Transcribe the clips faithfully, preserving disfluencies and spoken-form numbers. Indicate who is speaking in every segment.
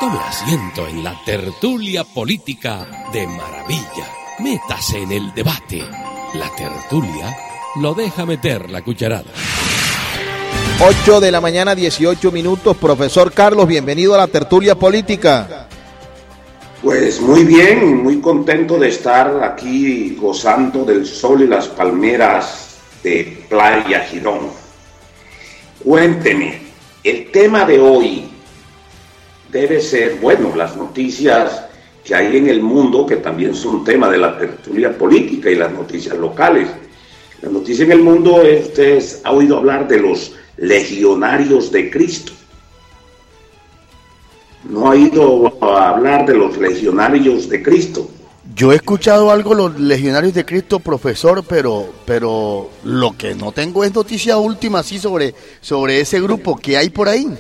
Speaker 1: Tome asiento en la tertulia política de maravilla. Métase en el debate. La tertulia lo deja meter la cucharada.
Speaker 2: ocho de la mañana, dieciocho minutos. Profesor Carlos, bienvenido a la tertulia política.
Speaker 3: Pues muy bien, muy contento de estar aquí gozando del sol y las palmeras de Playa Girón. Cuénteme, el tema de hoy debe ser, bueno, las noticias que hay en el mundo, que también son tema de la tertulia política, y las noticias locales. La noticia en el mundo, usted ha oído hablar de los legionarios de Cristo. ¿No ha oído hablar de los legionarios de Cristo?
Speaker 4: Yo he escuchado algo de los legionarios de Cristo, profesor, pero pero lo que no tengo es noticia última así sobre, sobre ese grupo que hay por ahí.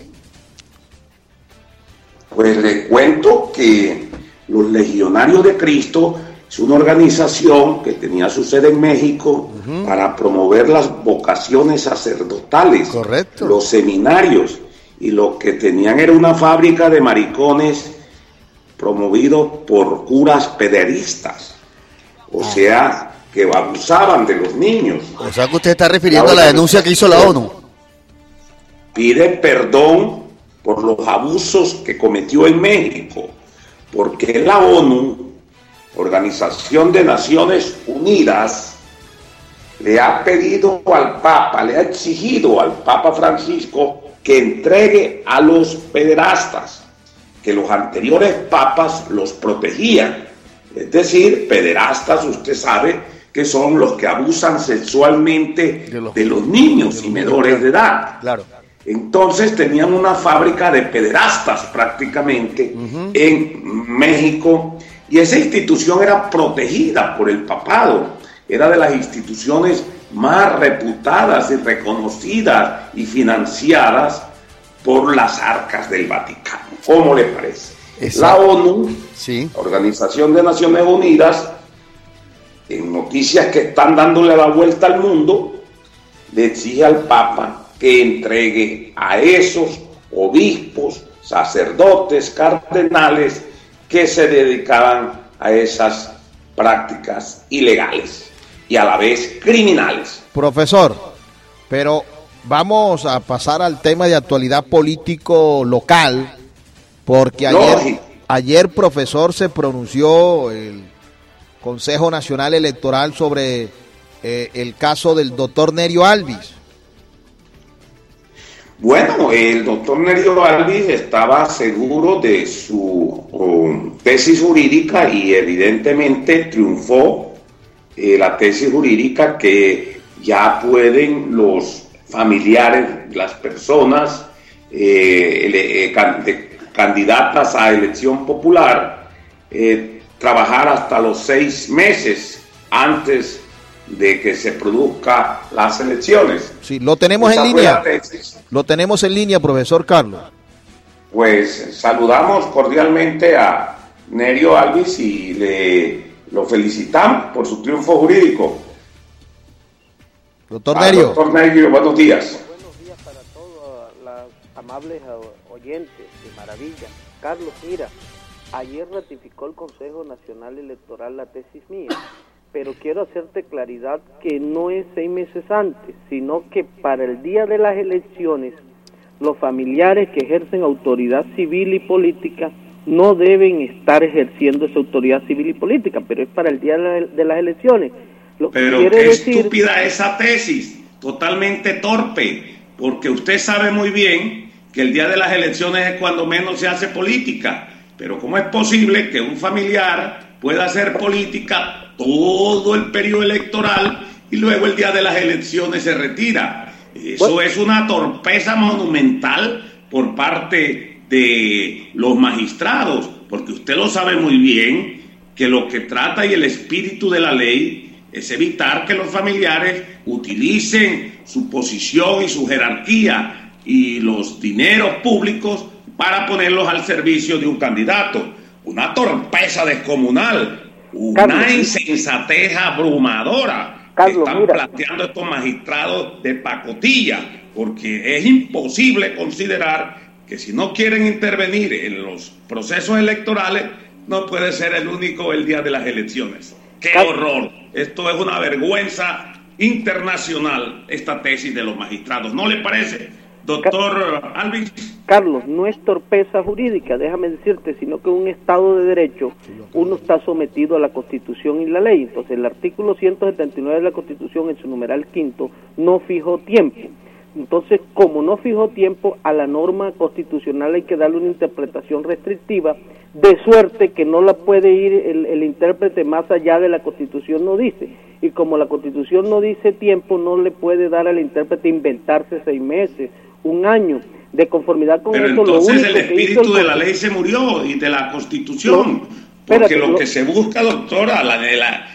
Speaker 3: Pues le cuento que los legionarios de Cristo es una organización que tenía su sede en México uh-huh. para promover las vocaciones sacerdotales,
Speaker 4: correcto,
Speaker 3: los seminarios, y lo que tenían era una fábrica de maricones promovido por curas pederistas, o ah. sea, que abusaban de los niños.
Speaker 4: O sea que usted está refiriendo a la denuncia que hizo la ONU.
Speaker 3: Pide perdón por los abusos que cometió en México, porque la ONU, Organización de Naciones Unidas, le ha pedido al Papa, le ha exigido al Papa Francisco que entregue a los pederastas, que los anteriores papas los protegían. Es decir, pederastas, usted sabe que son los que abusan sexualmente de los, de los niños y menores de edad.
Speaker 4: Claro.
Speaker 3: Entonces tenían una fábrica de pederastas prácticamente uh-huh. en México, y esa institución era protegida por el papado, era de las instituciones más reputadas y reconocidas y financiadas por las arcas del Vaticano. ¿Cómo le parece? Exacto. La ONU,
Speaker 4: sí.
Speaker 3: Organización de Naciones Unidas, en noticias que están dándole la vuelta al mundo, le exige al Papa que entregue a esos obispos, sacerdotes, cardenales que se dedicaban a esas prácticas ilegales y a la vez criminales.
Speaker 2: Profesor, pero vamos a pasar al tema de actualidad político local, porque ayer, ayer profesor, se pronunció el Consejo Nacional Electoral sobre eh, el caso del doctor Nerio Alvis.
Speaker 3: Bueno, el doctor Nerio Alvis estaba seguro de su um, tesis jurídica y evidentemente triunfó eh, la tesis jurídica que ya pueden los familiares, las personas eh, eh, can, de, candidatas a elección popular eh, trabajar hasta los seis meses antes de que se produzcan las elecciones.
Speaker 2: Sí, lo tenemos Esa en línea. Lo tenemos en línea, profesor Carlos.
Speaker 3: Pues saludamos cordialmente a Nerio Alvis y le lo felicitamos por su triunfo jurídico.
Speaker 2: Doctor Nerio.
Speaker 3: Doctor Nerio, buenos días.
Speaker 5: Buenos días para todos los amables oyentes de Maravilla. Carlos, mira, ayer ratificó el Consejo Nacional Electoral la tesis mía, pero quiero hacerte claridad que no es seis meses antes, sino que para el día de las elecciones, los familiares que ejercen autoridad civil y política no deben estar ejerciendo esa autoridad civil y política, pero es para el día de las elecciones. Lo que
Speaker 3: pero
Speaker 5: quiere
Speaker 3: qué
Speaker 5: decir...
Speaker 3: estúpida esa tesis, totalmente torpe, porque usted sabe muy bien que el día de las elecciones es cuando menos se hace política, pero ¿cómo es posible que un familiar pueda hacer política todo el periodo electoral y luego el día de las elecciones se retira? Eso bueno. es una torpeza monumental por parte de los magistrados, porque usted lo sabe muy bien que lo que trata y el espíritu de la ley es evitar que los familiares utilicen su posición y su jerarquía y los dineros públicos para ponerlos al servicio de un candidato. Una torpeza descomunal. Una Carlos, insensatez abrumadora
Speaker 5: Carlos,
Speaker 3: que están
Speaker 5: mira.
Speaker 3: planteando estos magistrados de pacotilla, porque es imposible considerar que si no quieren intervenir en los procesos electorales, no puede ser el único el día de las elecciones. ¡Qué horror! Esto es una vergüenza internacional, esta tesis de los magistrados. ¿No le parece, doctor Alvin?
Speaker 5: Carlos, no es torpeza jurídica, déjame decirte, sino que en un Estado de Derecho uno está sometido a la Constitución y la ley. Entonces el artículo ciento setenta y nueve de la Constitución, en su numeral quinto, no fijó tiempo. Entonces, como no fijó tiempo, a la norma constitucional hay que darle una interpretación restrictiva, de suerte que no la puede ir el, el intérprete más allá de la Constitución no dice. Y como la Constitución no dice tiempo, no le puede dar al intérprete inventarse seis meses, un año. De conformidad con
Speaker 3: Pero
Speaker 5: eso,
Speaker 3: entonces
Speaker 5: lo único
Speaker 3: el
Speaker 5: que
Speaker 3: espíritu
Speaker 5: hizo el...
Speaker 3: de la ley se murió y de la Constitución.
Speaker 5: No,
Speaker 3: porque
Speaker 5: espérate,
Speaker 3: lo
Speaker 5: no.
Speaker 3: que se busca, doctora, la de la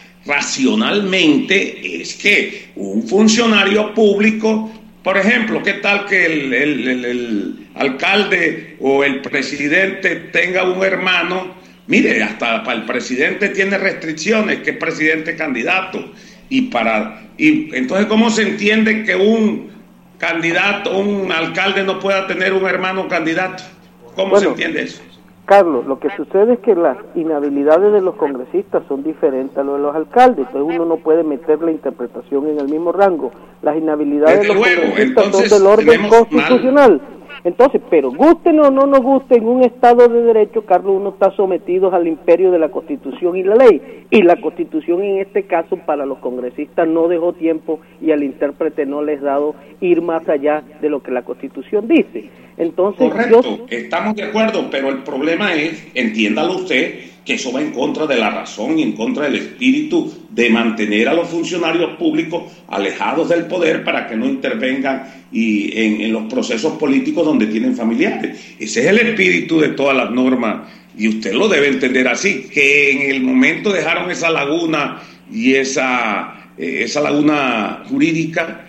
Speaker 3: racionalmente, es que un funcionario público, por ejemplo, ¿qué tal que el, el, el, el alcalde o el presidente tenga un hermano? Mire, hasta para el presidente tiene restricciones, que es presidente candidato. Y para y entonces, ¿cómo se entiende que un candidato, un alcalde no pueda tener un hermano candidato? ¿Cómo bueno, se entiende eso?
Speaker 5: Carlos, lo que sucede es que las inhabilidades de los congresistas son diferentes a lo de los alcaldes, entonces uno no puede meter la interpretación en el mismo rango. Las inhabilidades
Speaker 3: Desde
Speaker 5: de los
Speaker 3: luego,
Speaker 5: congresistas son del orden constitucional. Mal. Entonces, pero gusten o no nos guste, en un Estado de Derecho, Carlos, uno está sometido al imperio de la Constitución y la ley. Y la Constitución, en este caso, para los congresistas no dejó tiempo y al intérprete no les ha dado ir más allá de lo que la Constitución dice. Entonces,
Speaker 3: correcto,
Speaker 5: yo...
Speaker 3: estamos de acuerdo, pero el problema es, entiéndalo usted, que eso va en contra de la razón y en contra del espíritu de mantener a los funcionarios públicos alejados del poder para que no intervengan y en, en los procesos políticos donde tienen familiares. Ese es el espíritu de todas las normas y usted lo debe entender así, que en el momento dejaron esa laguna y esa, eh, esa laguna jurídica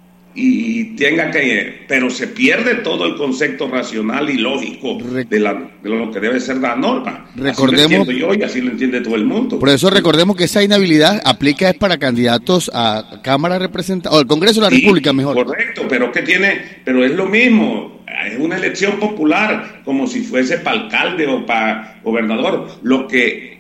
Speaker 3: y tenga que, pero se pierde todo el concepto racional y lógico de, la, de lo que debe ser la norma.
Speaker 4: Recordemos,
Speaker 3: así lo entiendo yo y así lo entiende todo el mundo.
Speaker 4: Por eso recordemos que esa inhabilidad aplica es para candidatos a Cámara Representantes, o al Congreso de la sí, República mejor.
Speaker 3: Correcto, pero que tiene, pero es lo mismo, es una elección popular, como si fuese para alcalde o para gobernador. Lo que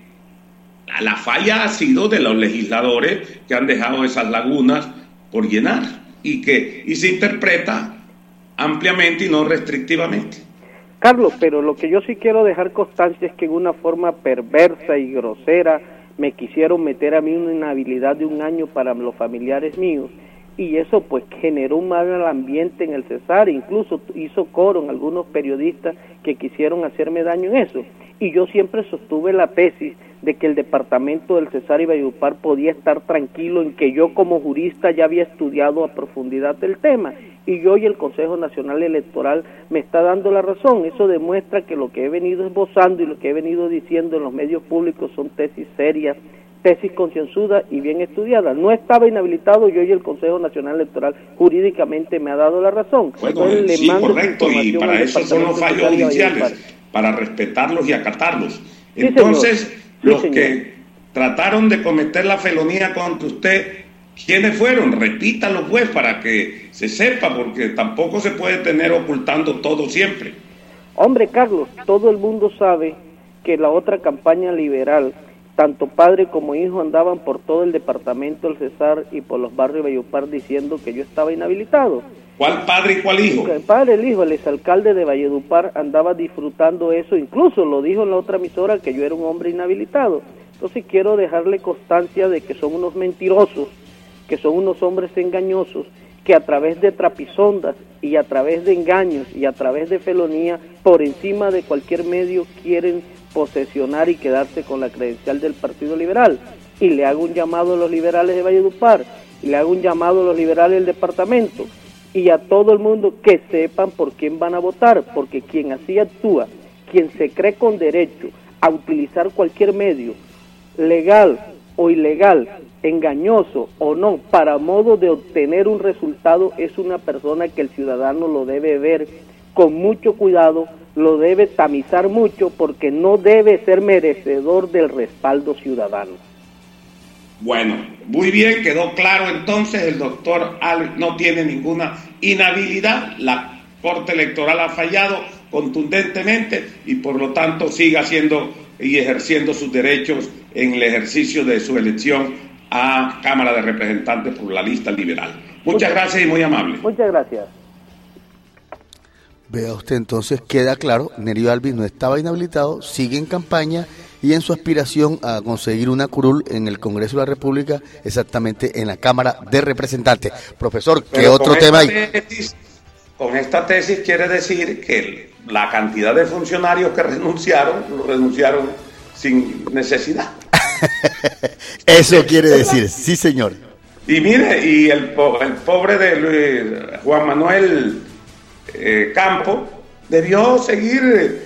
Speaker 3: la falla ha sido de los legisladores que han dejado esas lagunas por llenar. Y que y se interpreta ampliamente y no restrictivamente.
Speaker 5: Carlos, pero lo que yo sí quiero dejar constancia es que en una forma perversa y grosera me quisieron meter a mí una inhabilidad de un año para los familiares míos, y eso pues generó un mal ambiente en el Cesar, incluso hizo coro en algunos periodistas que quisieron hacerme daño en eso, y yo siempre sostuve la tesis de que el departamento del Cesar y Valledupar podía estar tranquilo en que yo como jurista ya había estudiado a profundidad el tema, y yo y el Consejo Nacional Electoral me está dando la razón. Eso demuestra que lo que he venido esbozando y lo que he venido diciendo en los medios públicos son tesis serias, tesis concienzudas y bien estudiadas. No estaba inhabilitado, yo y el Consejo Nacional Electoral jurídicamente me ha dado la razón.
Speaker 3: Bueno, Entonces, sí, le mando correcto, y para eso son los fallos judiciales, para respetarlos y acatarlos. Entonces, sí, los sí, que trataron de cometer la felonía contra usted, ¿quiénes fueron? Repítalo pues para que se sepa, porque tampoco se puede tener ocultando todo siempre.
Speaker 5: Hombre, Carlos, todo el mundo sabe que la otra campaña liberal, tanto padre como hijo andaban por todo el departamento del Cesar y por los barrios de Valledupar diciendo que yo estaba inhabilitado.
Speaker 3: ¿Cuál padre y cuál hijo?
Speaker 5: El padre, el hijo, el exalcalde de Valledupar andaba disfrutando eso, incluso lo dijo en la otra emisora que yo era un hombre inhabilitado. Entonces quiero dejarle constancia de que son unos mentirosos, que son unos hombres engañosos, que a través de trapisondas y a través de engaños y a través de felonía, por encima de cualquier medio quieren posesionar y quedarse con la credencial del Partido Liberal. Y le hago un llamado a los liberales de Valledupar, y le hago un llamado a los liberales del departamento, y a todo el mundo que sepan por quién van a votar, porque quien así actúa, quien se cree con derecho a utilizar cualquier medio, legal o ilegal, engañoso o no, para modo de obtener un resultado, es una persona que el ciudadano lo debe ver con mucho cuidado, lo debe tamizar mucho, porque no debe ser merecedor del respaldo ciudadano.
Speaker 3: Bueno, muy bien, quedó claro entonces, el doctor Alvin no tiene ninguna inhabilidad, la Corte Electoral ha fallado contundentemente y por lo tanto siga haciendo y ejerciendo sus derechos en el ejercicio de su elección a Cámara de Representantes por la lista liberal. Muchas, Muchas gracias y muy amable.
Speaker 5: Muchas gracias.
Speaker 4: Vea usted, entonces queda claro, Nerio Alvis no estaba inhabilitado, sigue en campaña y en su aspiración a conseguir una curul en el Congreso de la República, exactamente en la Cámara de Representantes. Profesor, ¿qué
Speaker 3: Pero
Speaker 4: otro tema hay?
Speaker 3: Tesis, con esta tesis quiere decir que la cantidad de funcionarios que renunciaron, lo renunciaron sin necesidad.
Speaker 4: Eso quiere decir, sí señor.
Speaker 3: Y mire, y el, el pobre de Luis, Juan Manuel eh, Campo debió seguir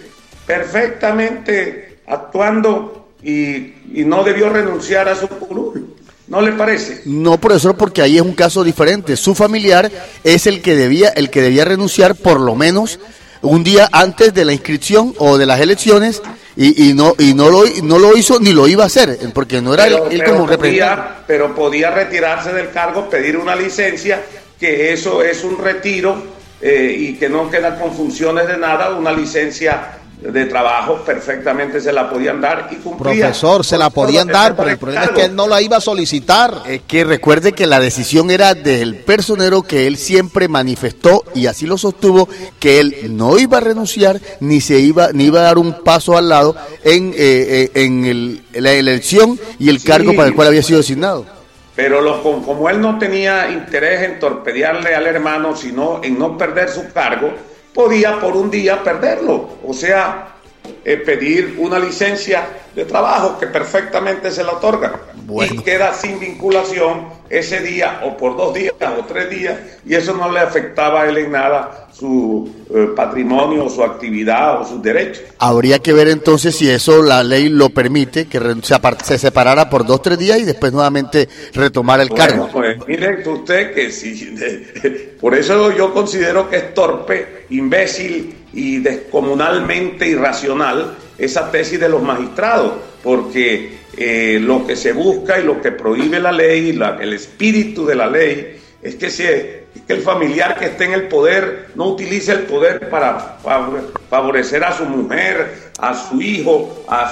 Speaker 3: perfectamente actuando y, y no debió renunciar a su curul. ¿No le parece?
Speaker 4: No, profesor, porque ahí es un caso diferente. Su familiar es el que debía, el que debía renunciar por lo menos un día antes de la inscripción o de las elecciones y, y no y no lo no lo hizo ni lo iba a hacer porque no era
Speaker 3: pero,
Speaker 4: él, él
Speaker 3: pero
Speaker 4: como representante.
Speaker 3: Podía, pero podía retirarse del cargo, pedir una licencia, que eso es un retiro eh, y que no queda con funciones de nada, una licencia de trabajo perfectamente se la podían dar y cumplía.
Speaker 2: Profesor, se la podían dar, pero el problema es que él no la iba a solicitar.
Speaker 4: Es que recuerde que la decisión era del personero, que él siempre manifestó y así lo sostuvo, que él no iba a renunciar ni se iba ni iba a dar un paso al lado en eh, en, el, en la elección y el sí, cargo para el cual había sido designado.
Speaker 3: Pero los, como él no tenía interés en torpedearle al hermano, sino en no perder su cargo, podía por un día perderlo, o sea, eh, pedir una licencia de trabajo que perfectamente se la otorga. Bueno. Y queda sin vinculación ese día o por dos días o tres días y eso no le afectaba a él en nada su eh, patrimonio o su actividad o sus derechos.
Speaker 4: Habría que ver entonces si eso la ley lo permite, que se, se separara por dos, tres días y después nuevamente retomar el
Speaker 3: bueno,
Speaker 4: cargo.
Speaker 3: Pues mire usted que si, por eso yo considero que es torpe, imbécil y descomunalmente irracional esa tesis de los magistrados, porque eh, lo que se busca y lo que prohíbe la ley, la, el espíritu de la ley, es que, se, es que el familiar que esté en el poder no utilice el poder para favorecer a su mujer, a su hijo, a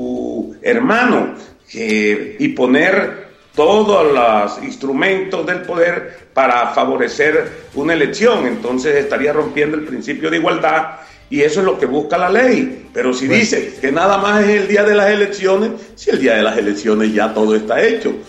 Speaker 3: su hermano, que, y poner todos los instrumentos del poder para favorecer una elección. Entonces estaría rompiendo el principio de igualdad. Y eso es lo que busca la ley. Pero si dice que nada más es el día de las elecciones, si el día de las elecciones ya todo está hecho.